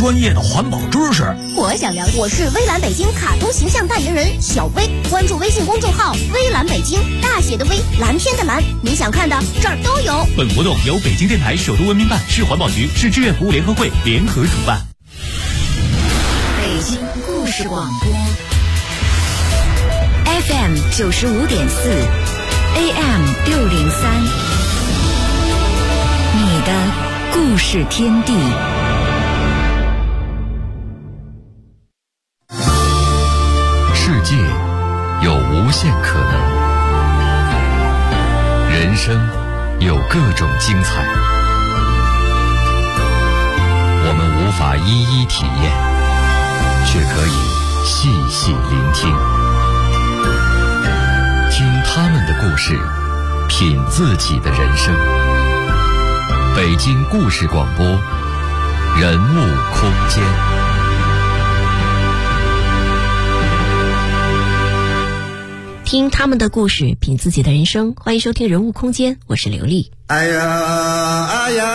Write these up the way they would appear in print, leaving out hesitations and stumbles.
专业的环保知识。 我想了解。我是微蓝北京卡通形象代言人小薇，关注微信公众号微蓝北京，大写的微，蓝天的蓝，你想看的这儿都有。 本活动由北京电台首都文明办、市环保局、市志愿服务联合会联合主办。 北京故事广播 FM 95.4 AM 603，你的故事天地。 世界有无限可能，人生有各种精彩，我们无法一一体验，却可以细细聆听，听他们的故事，品自己的人生。北京故事广播，人物空间。 听他们的故事，品自己的人生。欢迎收听人物空间，我是刘丽。 哎呀哎呀，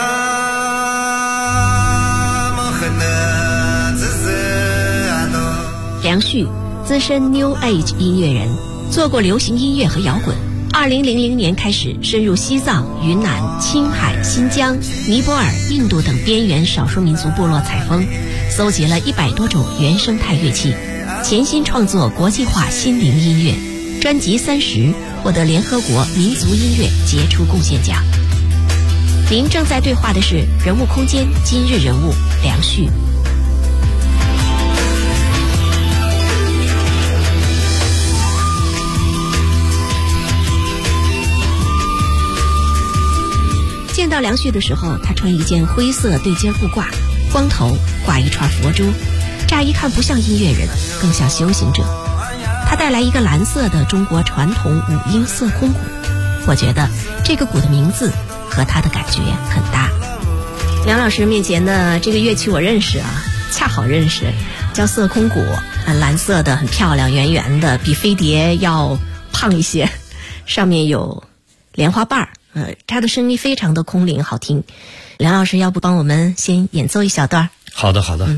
梁旭，资深 New Age 音乐人，做过流行音乐和摇滚。2000年开始深入西藏、云南、青海、新疆、尼泊尔、印度等边缘少数民族部落采风，搜集了100多种原生态乐器，潜心创作国际化心灵音乐。专辑30获得联合国民族音乐杰出贡献奖。您正在对话的是人物空间今日人物梁旭。见到梁旭的时候，他穿一件灰色对襟布褂，光头，挂一串佛珠，乍一看不像音乐人，更像修行者。他带来一个蓝色的中国传统五音色空鼓，我觉得这个鼓的名字和他的感觉很搭。梁老师面前的这个乐器我认识啊，恰好认识，叫色空鼓，蓝色的，很漂亮，圆圆的，比飞碟要胖一些，上面有莲花瓣它的声音非常的空灵好听。梁老师要不帮我们先演奏一小段？ 好的好的。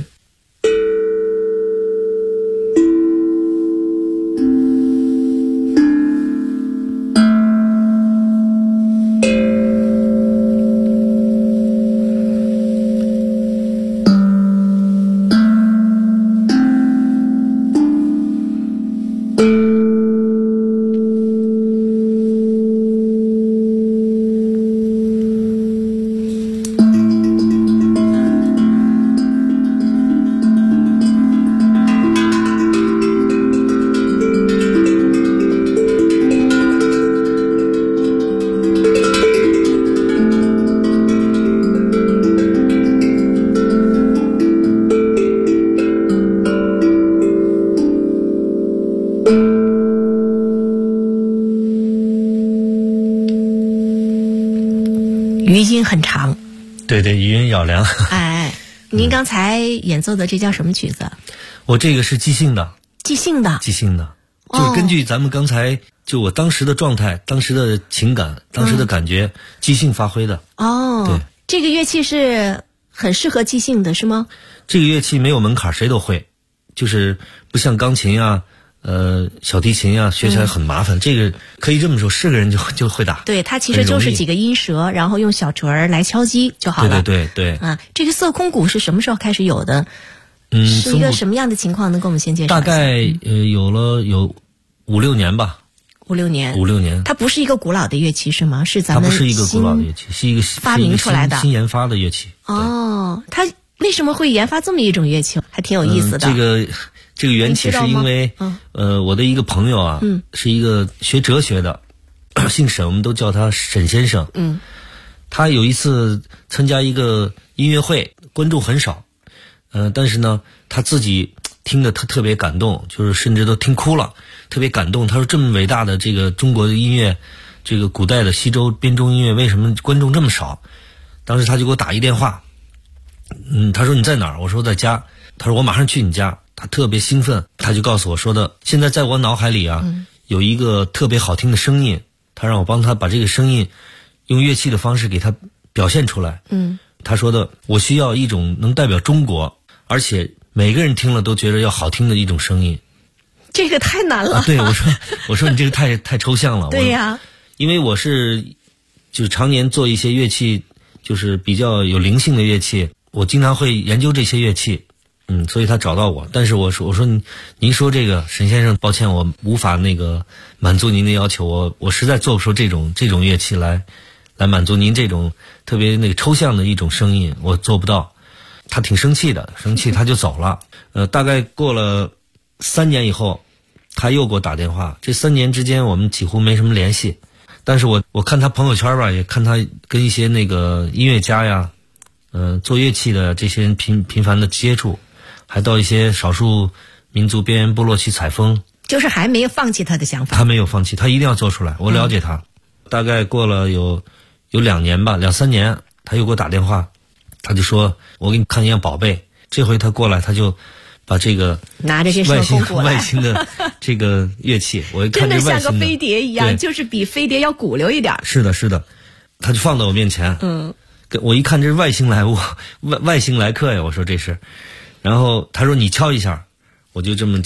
余音很长， 对对，余音绕梁。 哎，您刚才演奏的这叫什么曲子？ 我这个是即兴的。 即兴的， 就是根据咱们刚才就我当时的状态、当时的情感、当时的感觉，即兴发挥的。 哦，对，这个乐器是很适合即兴的，是吗？ 这个乐器没有门槛，谁都会，就是不像钢琴啊。小提琴啊，学起来很麻烦。这个可以这么说，是个人就会打。 对，它其实就是几个音舌，然后用小锤儿来敲击就好了。 对。 啊，这个色空鼓是什么时候开始有的？是一个什么样的情况？能给我们先介绍一下？ 大概有5-6年吧。5-6年。 它不是一个古老的乐器是吗？是咱们它不是一个古老的乐器，是一个发明出来的新研发的乐器。 哦，它为什么会研发这么一种乐器？还挺有意思的。 这个缘起是因为，我的一个朋友啊，是一个学哲学的，姓沈，我们都叫他沈先生。他有一次参加一个音乐会，观众很少，但是呢，他自己听得特别感动，就是甚至都听哭了，特别感动。他说这么伟大的这个中国的音乐，这个古代的西周编钟音乐，为什么观众这么少？当时他就给我打一电话，他说你在哪儿？我说在家。他说我马上去你家。他特别兴奋，他就告诉我说的，现在在我脑海里啊，有一个特别好听的声音，他让我帮他把这个声音用乐器的方式给他表现出来。他说的，我需要一种能代表中国， 而且每个人听了都觉得要好听的一种声音。 这个太难了。 对，我说你这个太抽象了。 对呀， 因为我是就是常年做一些乐器，就是比较有灵性的乐器，我经常会研究这些乐器。所以他找到我，但是我说您说这个沈先生，抱歉，我无法那个满足您的要求，我实在做不出这种乐器来满足您这种特别那个抽象的一种声音，我做不到。他挺生气的，他就走了。大概过了3年以后，他又给我打电话。这3年之间我们几乎没什么联系，但是我看他朋友圈吧，也看他跟一些那个音乐家呀，做乐器的这些人频繁的接触。还到一些少数民族边缘部落去采风， 就是还没有放弃他的想法。 他没有放弃，他一定要做出来。我了解他。大概过了有2年吧，2-3年，他又给我打电话，他就说我给你看一样宝贝。这回他过来，他就把这个拿着这手工过来外星的这个乐器，我一看这外星的真的像个飞碟一样，就是比飞碟要鼓溜一点。 是的，他就放到我面前。我一看这是外星来物，外星来客呀！我说这是。然后他说你敲一下，我就这样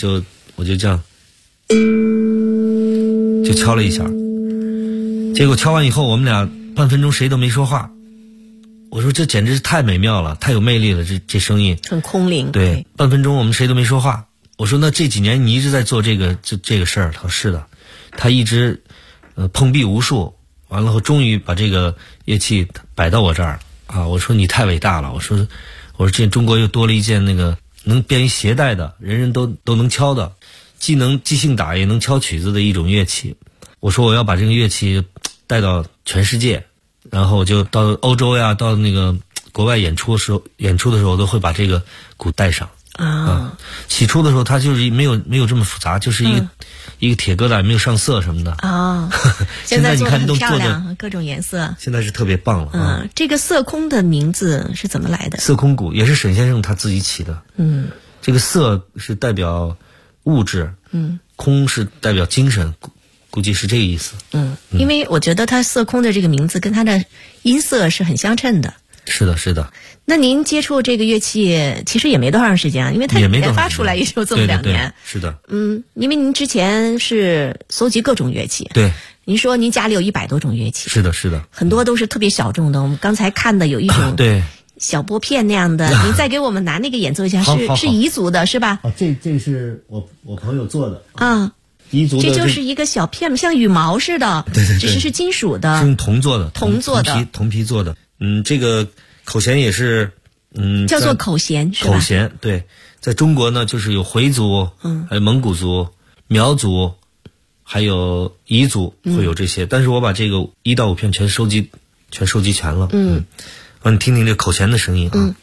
就敲了一下。结果敲完以后，我们俩半分钟谁都没说话。我说这简直是太美妙了，太有魅力了，这声音很空灵。 对，半分钟我们谁都没说话。我说那这几年你一直在做这个事儿？他说是的。他一直碰壁无数，完了后终于把这个乐器摆到我这儿啊！我说你太伟大了。我说这中国又多了一件那个能便于携带的，人人都能敲的，既能即兴打也能敲曲子的一种乐器。我说我要把这个乐器带到全世界，然后我就到欧洲呀，到那个国外演出的时候，我都会把这个鼓带上。起初的时候它就是没有这么复杂，就是一个铁疙瘩，没有上色什么的。 现在你看都很漂做亮，各种颜色。 现在是特别棒了。 这个色空的名字是怎么来的？ 色空鼓也是沈先生他自己起的。这个色是代表物质，空是代表精神，估计是这个意思。 因为我觉得他色空的这个名字跟他的音色是很相称的。 是的。 那您接触这个乐器其实也没多长时间啊，因为它研发出来也就这么2年。 是的。 因为您之前是搜集各种乐器。 对。 您说您家里有100多种乐器。 是的。 很多都是特别小众的，我们刚才看的有一种对小拨片那样的，您再给我们拿那个演奏一下，是彝族的是吧？ 这是我朋友做的啊。 彝族的这就是一个小片，像羽毛似的。 对， 只是金属的， 是用铜做的，铜皮做的。这个口弦也是叫做口弦是吧？ 口弦对，在中国呢就是有回族，还有蒙古族、苗族，还有彝族会有这些。但是我把这个1到5片全收集全了。你听听这口弦的声音啊。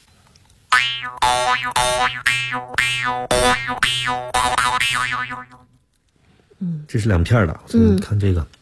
这是2片的，你看这个。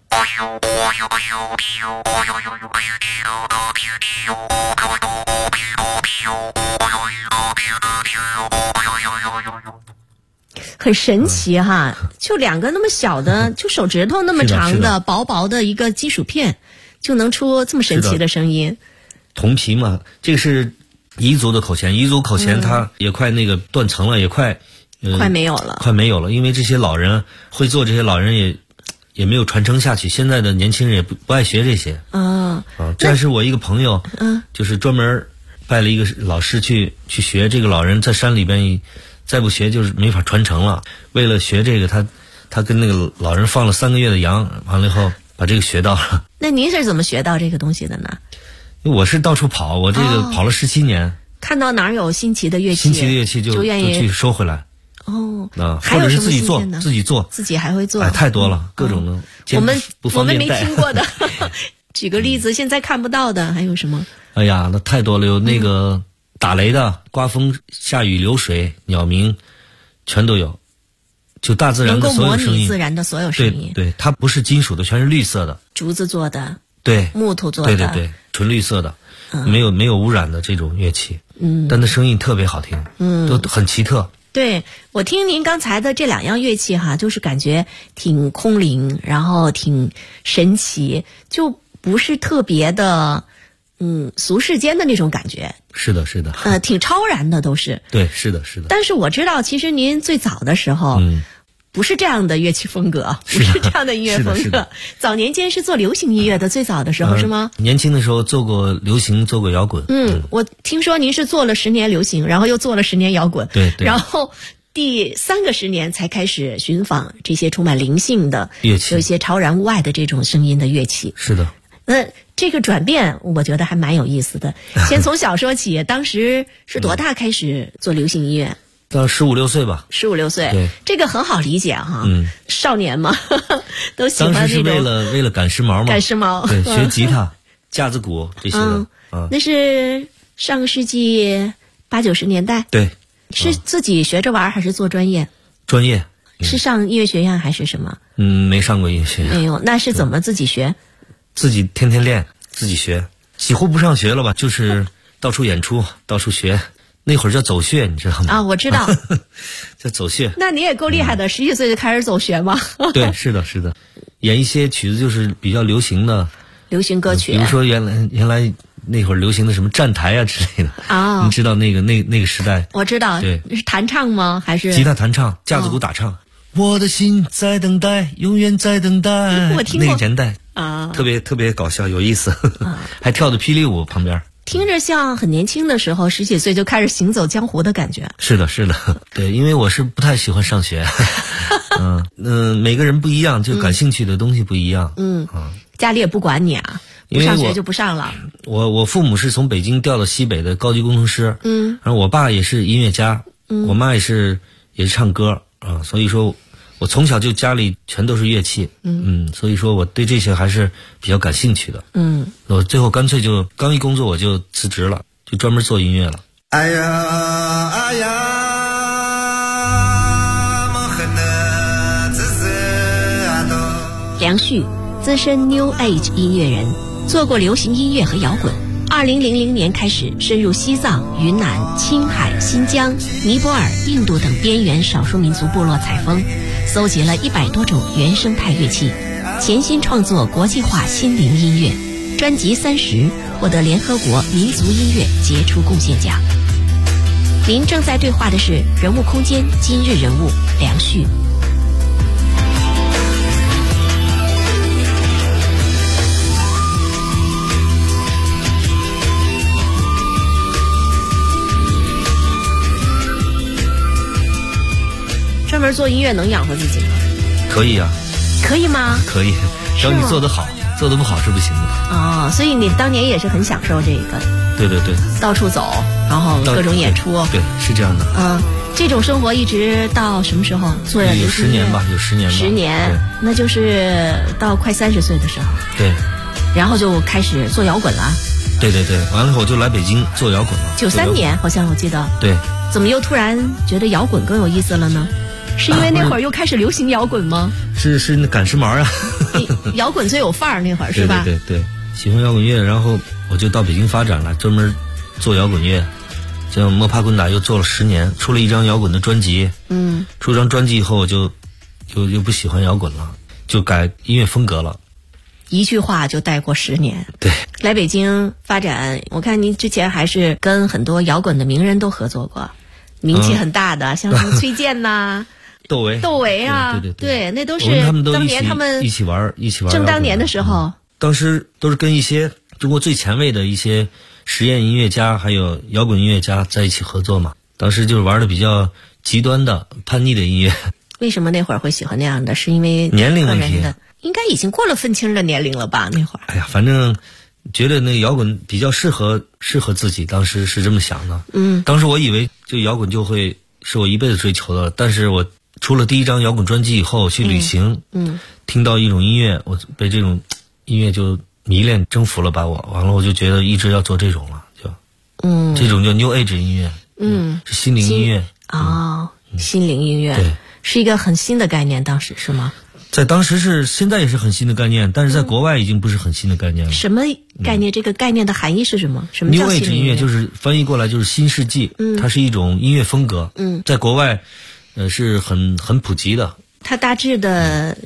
很神奇哈，就2个那么小的，就手指头那么长的薄薄的一个金属片，就能出这么神奇的声音。 铜皮嘛，这个是彝族的口弦，彝族口弦它也快那个断层了，也快没有了， 因为这些老人会做，这些老人也没有传承下去，现在的年轻人也不爱学这些。这还是我一个朋友，就是专门拜了一个老师去学，这个老人在山里边再不学就是没法传承了。为了学这个，他跟那个老人放了3个月的羊，完了以后把这个学到了。 那您是怎么学到这个东西的呢？ 我是到处跑，我这个跑了17年， 看到哪儿有新奇的乐器，就愿意去收回来。 还有或者是自己做， 自己还会做。 太多了，各种的。 我们没听过的，举个例子，现在看不到的还有什么？ 哎呀，那太多了，有那个打雷的、刮风、下雨、流水、鸟鸣，全都有。就大自然的所有声音， 能够模拟自然的所有声音。 对，它不是金属的，全是绿色的， 竹子做的， 对， 木头做的， 对，纯绿色的，没有污染的这种乐器。但它声音特别好听，都很奇特。 对，我听您刚才的这2样乐器哈，就是感觉挺空灵，然后挺神奇，就不是特别的， 俗世间的那种感觉。 是的，是的。 挺超然的都是。 对，是的，是的。 但是我知道，其实您最早的时候，不是这样的乐器风格，不是这样的音乐风格。早年间是做流行音乐的，最早的时候是吗？ 年轻的时候做过流行，做过摇滚。 我听说您是做了10年流行，然后又做了10年摇滚。 对。 然后第3个10年才开始寻访这些充满灵性的乐器， 有一些超然物外的这种声音的乐器。 是的。 那这个转变，我觉得还蛮有意思的。先从小说起，当时是多大开始做流行音乐？ 到15、16岁吧。 15、16岁， 对， 这个很好理解哈。少年嘛，都喜欢那种。 当时是为了赶时髦嘛。 赶时髦。 对，学吉他、架子鼓这些的。 那是上个世纪80、90年代。 对。 是自己学着玩还是做专业？ 专业。 是上音乐学院还是什么？ 没上过音乐学院。 没有，那是怎么自己学？ 自己天天练，自己学，几乎不上学了吧？就是到处演出，到处学。那会儿叫走穴，你知道吗？ 啊，我知道， 叫走穴。 那你也够厉害的，10几岁就开始走穴吗？ 对，是的，是的。演一些曲子就是比较流行的流行歌曲， 比如说原来那会儿流行的什么站台啊之类的啊， 你知道那个时代？ 我知道， 对， 是弹唱吗？还是吉他弹唱，架子鼓打唱。我的心在等待，永远在等待。 我听过那个年代啊， 特别搞笑，有意思，还跳的霹雳舞旁边。 听着像很年轻的时候，10几岁就开始行走江湖的感觉。 是的，是的，对，因为我是不太喜欢上学，每个人不一样，就感兴趣的东西不一样。 家里也不管你啊，不上学就不上了。 我父母是从北京调到西北的高级工程师，然后我爸也是音乐家，我妈也是唱歌啊，所以说我从小就家里全都是乐器，所以说我对这些还是比较感兴趣的。我最后干脆就刚一工作我就辞职了，就专门做音乐了。 哎呀哎呀， 梁旭，资深 New Age 音乐人，做过流行音乐和摇滚。2000年开始深入西藏、云南、青海、新疆、尼泊尔、印度等边缘少数民族部落采风，搜集了100多种原生态乐器，潜心创作国际化心灵音乐。专辑30获得联合国民族音乐杰出贡献奖。您正在对话的是人物空间今日人物梁旭。专门做音乐能养活自己吗？ 可以啊。 可以吗？ 可以，只要你做得好，做得不好是不行的。 哦，所以你当年也是很享受这个。 对， 到处走，然后各种演出。 对，是这样的。 这种生活一直到什么时候？做有10年吧，有10年吧。 10年，那就是到快30岁的时候。 对。 然后就开始做摇滚了。 对，完了我就来北京做摇滚了。 93年好像我记得。 对。 怎么又突然觉得摇滚更有意思了呢？是因为那会儿又开始流行摇滚吗？ 是那赶时髦啊。 摇滚最有范儿那会儿是吧？ 对，喜欢摇滚乐，然后我就到北京发展了，专门做摇滚乐。这样摸爬滚打又做了10年，出了一张摇滚的专辑。出张专辑以后，我就不喜欢摇滚了，就改音乐风格了。 一句话就带过10年。 对。 来北京发展，我看您之前还是跟很多摇滚的名人都合作过，名气很大的，像什么崔健呐。窦唯啊，对，那都是当年他们一起玩， 正当年的时候。 当时都是跟一些中国最前卫的一些实验音乐家，还有摇滚音乐家在一起合作嘛。当时就是玩的比较极端的、叛逆的音乐。 为什么那会儿会喜欢那样的？是因为年龄问题？ 应该已经过了愤青的年龄了吧？那会儿。 哎呀，反正觉得那个摇滚比较适合自己，当时是这么想的。当时我以为就摇滚就会是我一辈子追求的，但是我出了第一张摇滚专辑以后去旅行，听到一种音乐，我被这种音乐就迷恋征服了，把我完了，我就觉得一直要做这种了，这种叫 New Age 音乐，是心灵音乐。 心灵音乐， 对， 是一个很新的概念，当时是吗？ 在当时是，现在也是很新的概念，但是在国外已经不是很新的概念了。 什么概念？这个概念的含义是什么？什么叫 New Age 音乐？就是翻译过来就是新世纪，它是一种音乐风格，在国外是很普及的。 它大致的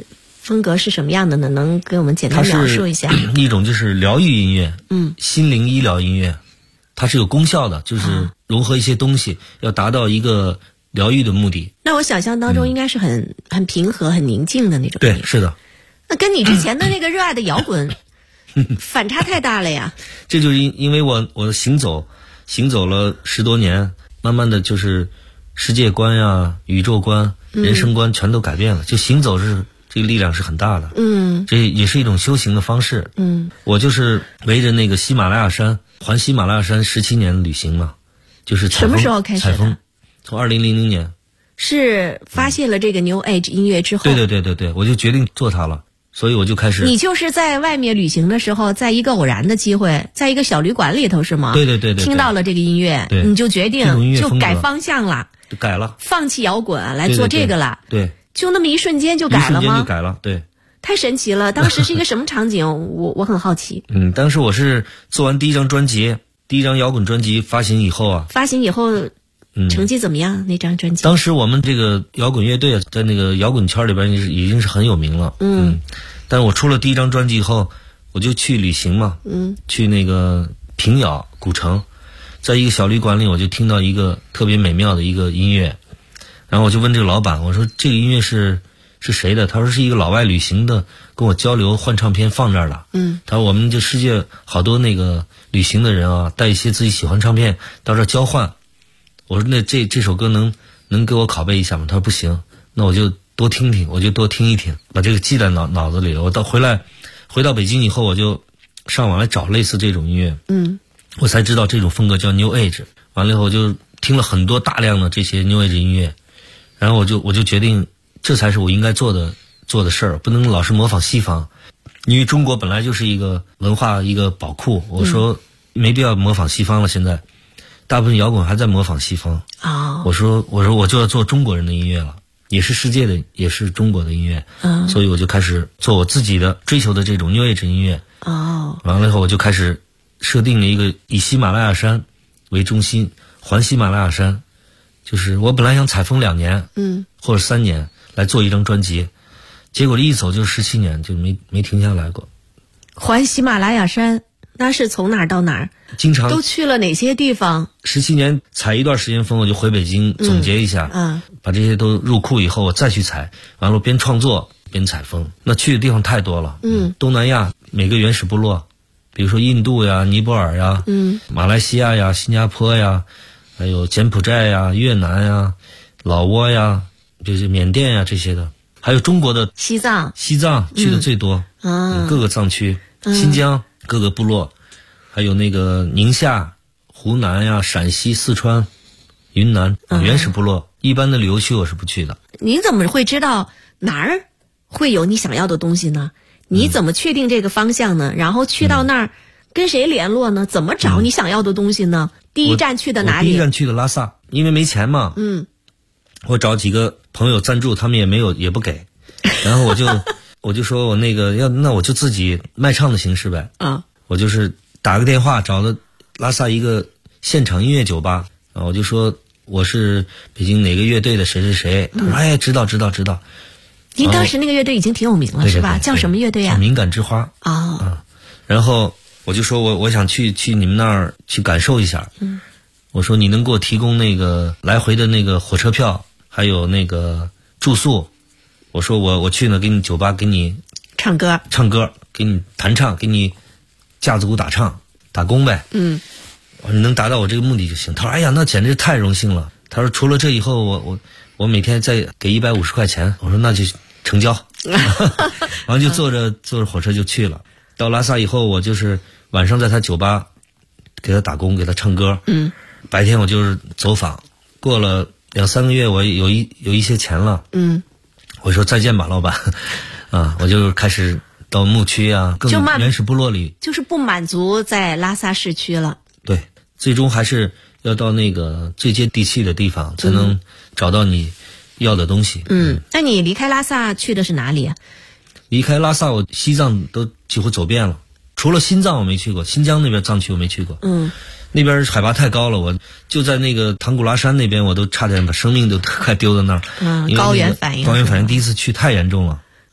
风格是什么样的呢？能给我们简单描述一下？ 一种就是疗愈音乐，心灵医疗音乐，它是有功效的，就是融合一些东西，要达到一个疗愈的目的。 那我想象当中应该是很平和、很宁静的那种。 对，是的。 那跟你之前的那个热爱的摇滚反差太大了呀！ 这就是因为我行走了10多年，慢慢的就是世界观呀、宇宙观、人生观全都改变了。就行走这个力量是很大的。这也是一种修行的方式。我就是围着那个喜马拉雅山环喜马拉雅山17年的旅行嘛，就是什么时候开始的？ 采风，从2000年。 是发现了这个 New Age 音乐之后。 对，我就决定做它了。所以我就开始。你就是在外面旅行的时候，在一个偶然的机会，在一个小旅馆里头是吗？ 对， 听到了这个音乐，你就决定就改方向了， 改了， 放弃摇滚来做这个了。 对， 就那么一瞬间就改了吗？ 一瞬间就改了，对。 太神奇了！当时是一个什么场景？我很好奇。 当时我是做完第一张摇滚专辑发行以后， 成绩怎么样？那张专辑？ 当时我们这个摇滚乐队在那个摇滚圈里边已经是很有名了。但是我出了第一张专辑以后，我就去旅行嘛。去那个平遥古城，在一个小旅馆里，我就听到一个特别美妙的一个音乐，然后我就问这个老板，我说这个音乐是谁的？他说是一个老外旅行的，跟我交流换唱片放这儿了。他说我们这世界好多那个旅行的人啊，带一些自己喜欢唱片到这儿交换。我说那这首歌能给我拷贝一下吗？他说不行，那我就多听听，我就多听一听，把这个记在脑子里了。我回到北京以后，我就上网来找类似这种音乐。我才知道这种风格叫 New Age。完了以后，我就听了很多大量的这些 New Age 音乐，然后我就决定，这才是我应该做的事儿，不能老是模仿西方，因为中国本来就是一个文化一个宝库。我说没必要模仿西方了，现在。大部分摇滚还在模仿西方。我说我就要做中国人的音乐了，也是世界的，也是中国的音乐。所以我就开始做我自己的追求的这种 New Age 音乐。完了以后我就开始设定了一个以喜马拉雅山为中心，环喜马拉雅山。就是我本来想采风2年，或者3年来做一张专辑，结果一走就17年，就没停下来过。 环喜马拉雅山。那是从哪儿到哪儿？ 经常都去了哪些地方 ？17年采一段时间风，我就回北京总结一下，把这些都入库以后，我再去采，完了边创作边采风。那去的地方太多了，东南亚每个原始部落，比如说印度呀、尼泊尔呀、马来西亚呀、新加坡呀，还有柬埔寨呀、越南呀、老挝呀，就是缅甸呀这些的，还有中国的西藏去的最多，各个藏区，新疆。各个部落，还有那个宁夏、湖南呀、陕西、四川、云南原始部落，一般的旅游区我是不去的。 你怎么会知道哪儿会有你想要的东西呢？你怎么确定这个方向呢？然后去到那儿跟谁联络呢？怎么找你想要的东西呢？第一站去的哪里？ 我第一站去的拉萨，因为没钱嘛。我找几个朋友赞助，他们也不给，然后我就说我那我就自己卖唱的形式呗。我就是打个电话找了拉萨一个现场音乐酒吧，我就说我是北京哪个乐队的谁谁谁。他说哎，知道。 您当时那个乐队已经挺有名了，是吧？叫什么乐队呀？ 敏感之花。然后我就说我想去你们那儿去感受一下。我说你能给我提供那个来回的那个火车票，还有那个住宿。我说我去呢，给你酒吧给你唱歌， 给你弹唱，给你架子鼓打工呗。你能达到我这个目的就行。他说哎呀，那简直太荣幸了。他说除了这以后我每天再给150块钱。我说那就成交。然后就坐着火车就去了。到拉萨以后，我就是晚上在他酒吧给他打工，给他唱歌。白天我就是走访。过了2-3个月，我有一些钱了。我说再见吧，老板。我就开始到牧区啊，更原始部落里， 就是不满足在拉萨市区了。 对，最终还是要到那个最接地气的地方，才能找到你要的东西。 那你离开拉萨去的是哪里啊？ 离开拉萨，我西藏都几乎走遍了，除了新藏我没去过，新疆那边藏区我没去过。那边海拔太高了，我就在那个唐古拉山那边，我都差点把生命都快丢在那儿。 高原反应第一次去太严重了。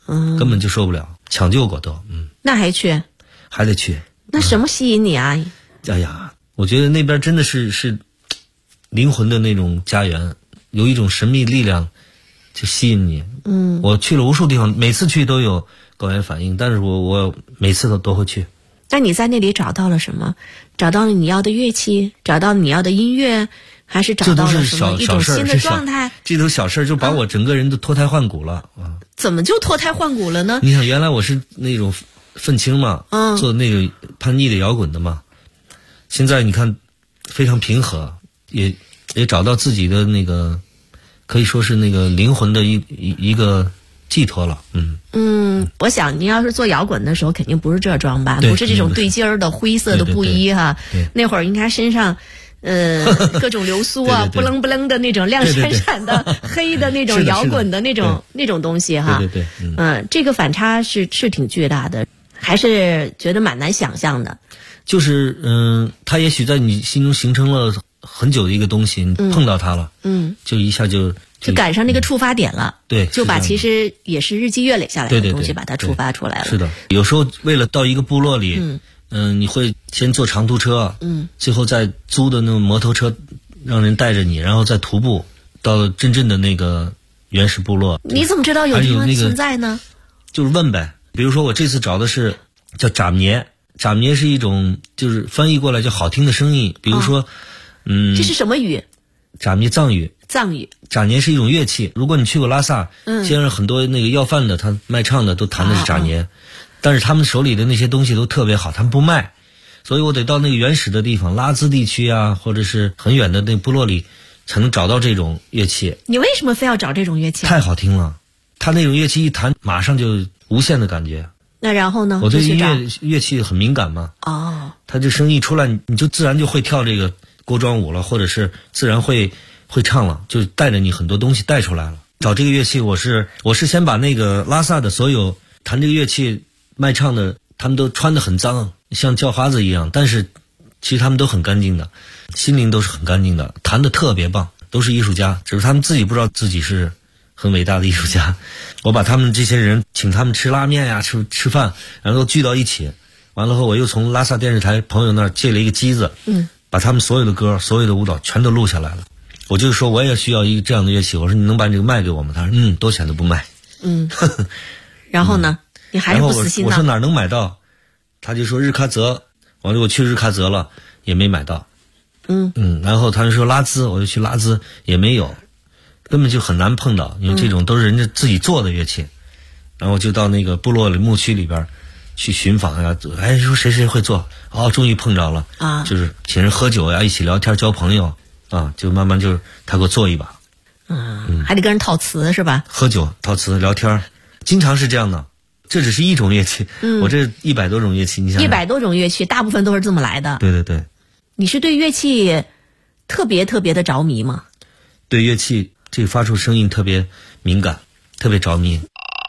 根本就受不了，抢救过都。 那还去？ 还得去。 那什么吸引你啊？ 哎呀，我觉得那边真的是灵魂的那种家园，有一种神秘力量就吸引你。我去了无数地方，每次去都有高原反应，但是我每次都会去。 那你在那里找到了什么？找到了你要的乐器，找到了你要的音乐，还是找到了什么一种新的状态？ 这都小事就把我整个人都脱胎换骨了啊！ 怎么就脱胎换骨了呢？ 你想，原来我是那种愤青嘛，做那个叛逆的摇滚的嘛，现在你看非常平和，也找到自己的那个可以说是那个灵魂的一个寄托了。 我想你要是做摇滚的时候，肯定不是这装扮，不是这种对襟儿的灰色的布衣哈。那会儿应该身上各种流苏啊，不楞不楞的那种亮闪闪的黑的那种摇滚的那种东西哈。 对， 这个反差是挺巨大的，还是觉得蛮难想象的。 就是它也许在你心中形成了很久的一个东西，你碰到它了，就一下就赶上那个触发点了， 对， 就把其实也是日积月累下来的东西把它触发出来了。 是的，有时候为了到一个部落里，你会先坐长途车，最后再租的那种摩托车，让人带着你，然后再徒步到真正的那个原始部落。 你怎么知道有地方存在呢？ 就是问呗。比如说我这次找的是叫扎咩，扎咩是一种就是翻译过来叫好听的声音，比如说， 这是什么语？ 扎咩藏语。扎咩是一种乐器。如果你去过拉萨，街上很多那个要饭的，他卖唱的都弹的是扎咩，但是他们手里的那些东西都特别好，他们不卖，所以我得到那个原始的地方，拉孜地区啊，或者是很远的那部落里，才能找到这种乐器。 你为什么非要找这种乐器？ 太好听了，他那种乐器一弹，马上就无限的感觉。 那然后呢？ 我对乐器很敏感嘛。他这声音一出来，你就自然就会跳这个锅庄舞了，或者是自然会唱了，就带着你很多东西带出来了。找这个乐器，我是先把那个拉萨的所有弹这个乐器卖唱的，他们都穿得很脏，像叫花子一样，但是其实他们都很干净的，心灵都是很干净的，弹得特别棒，都是艺术家，只是他们自己不知道自己是很伟大的艺术家。我把他们这些人请他们吃拉面呀，吃饭，然后都聚到一起，完了后我又从拉萨电视台朋友那儿借了一个机子，把他们所有的歌、所有的舞蹈全都录下来了。我就说我也需要一个这样的乐器，我说你能把这个卖给我吗？他说多钱都不卖。 然后呢？你还是不死心呢？ 我说哪儿能买到？他就说日喀则，完了我去日喀则了也没买到。然后他就说拉孜，我就去拉孜也没有，根本就很难碰到，因为这种都是人家自己做的乐器。然后就到那个部落里牧区里边去寻访呀，说谁会做，终于碰着了啊，就是请人喝酒呀，一起聊天交朋友啊，就慢慢就是他给我做一把。 还得跟人套词是吧？ 喝酒套词聊天，经常是这样的。这只是一种乐器，我这100多种乐器，你想 100多种乐器，大部分都是这么来的。 对。 你是对乐器特别的着迷吗？ 对乐器这个发出声音特别敏感，特别着迷。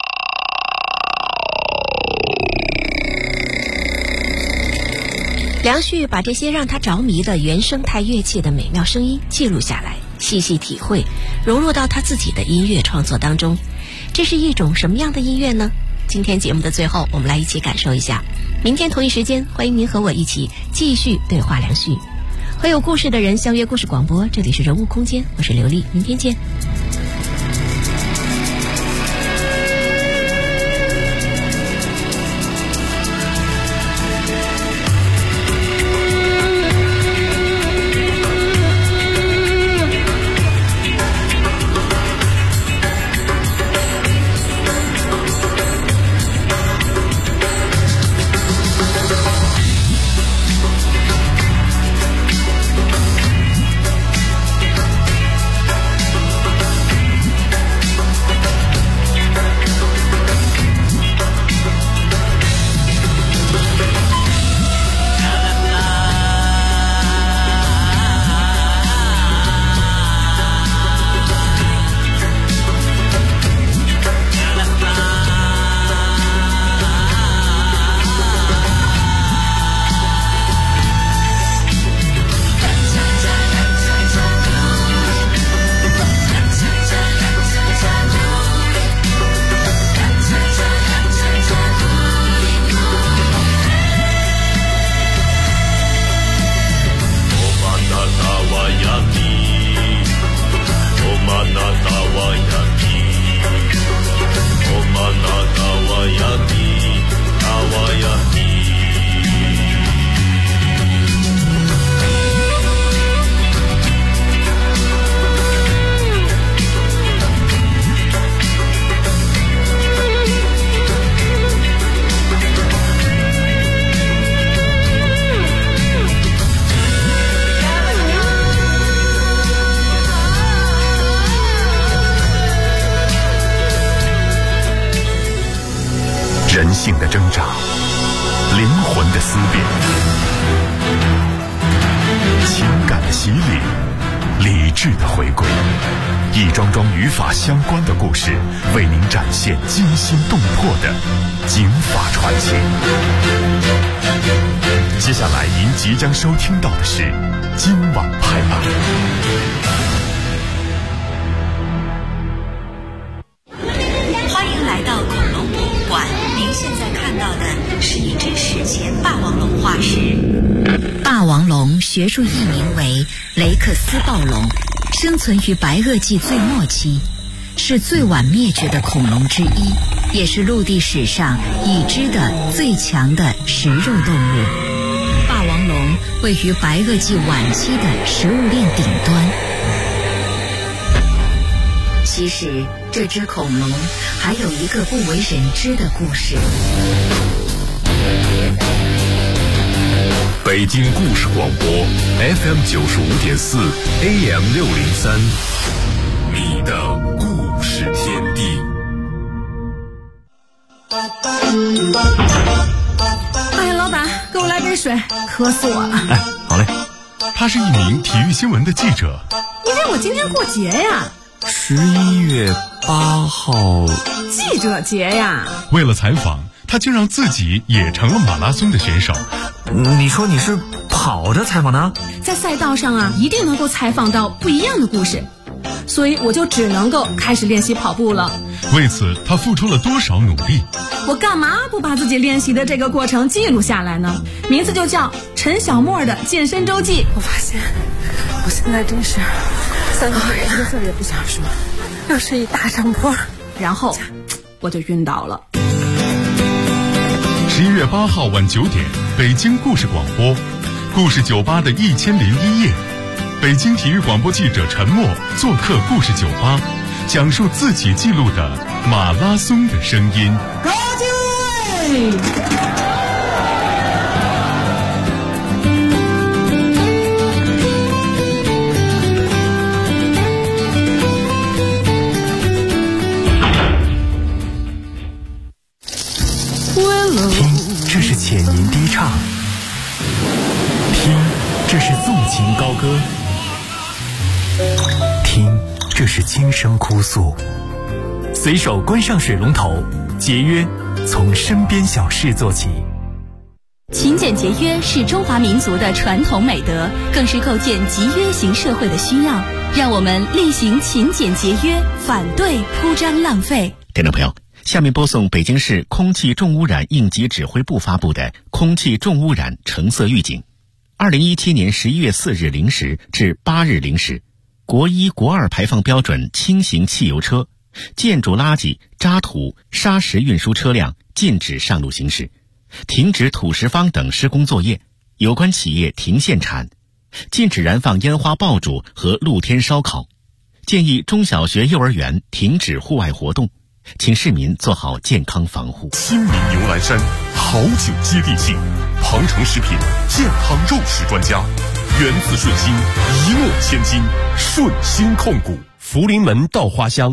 梁旭把这些让他着迷的原生态乐器的美妙声音记录下来，细细体会，融入到他自己的音乐创作当中。这是一种什么样的音乐呢？今天节目的最后，我们来一起感受一下。明天同一时间，欢迎您和我一起继续对话梁旭，和有故事的人相约故事广播。这里是人物空间，我是刘丽，明天见。 性的挣扎，灵魂的思辨，情感的洗礼，理智的回归，一桩桩与法相关的故事，为您展现惊心动魄的警法传奇。接下来您即将收听到的是今晚拍案。 欢迎来到恐龙博物馆，您现在看到的是一只史前霸王龙化石。霸王龙学术译名为雷克斯暴龙，生存于白垩纪最末期，是最晚灭绝的恐龙之一，也是陆地史上已知的最强的食肉动物。霸王龙位于白垩纪晚期的食物链顶端。其实这只恐龙还有一个不为人知的故事。 北京故事广播 FM 95.4 AM 603，你的故事天地。 哎，老板，给我来杯水，渴死我了。 哎，好嘞。他是一名体育新闻的记者。 因为我今天过节呀。 11月8号， 记者节呀。 为了采访，他竟让自己也成了马拉松的选手。 你说你是跑着采访的？ 在赛道上啊，一定能够采访到不一样的故事，所以我就只能够开始练习跑步了。 为此，他付出了多少努力？ 我干嘛不把自己练习的这个过程记录下来呢？名字就叫陈小沫的健身周记。 我发现我现在真是3个月一个字也不想说，又是一大上坡， 然后我就晕倒了。 11月8号晚9点，北京故事广播，故事酒吧的1001夜，北京体育广播记者陈默做客故事酒吧，讲述自己记录的马拉松的声音。 高进！ 听，这是浅吟低唱；听，这是纵情高歌；听，这是轻声哭诉。随手关上水龙头，节约从身边小事做起。 勤俭节约是中华民族的传统美德，更是构建集约型社会的需要。让我们厉行勤俭节约，反对铺张浪费。 听众朋友，下面播送北京市空气重污染应急指挥部发布的空气重污染橙色预警。2017年11月4日0时至8日0时，国1、国2排放标准轻型汽油车、建筑垃圾、渣土、砂石运输车辆禁止上路行驶，停止土石方等施工作业，有关企业停限产，禁止燃放烟花爆竹和露天烧烤，建议中小学、幼儿园停止户外活动，请市民做好健康防护。 亲民牛栏山，好酒接地气，庞城食品健康肉食专家，源自顺心，一诺千金，顺心控股，福临门稻花香。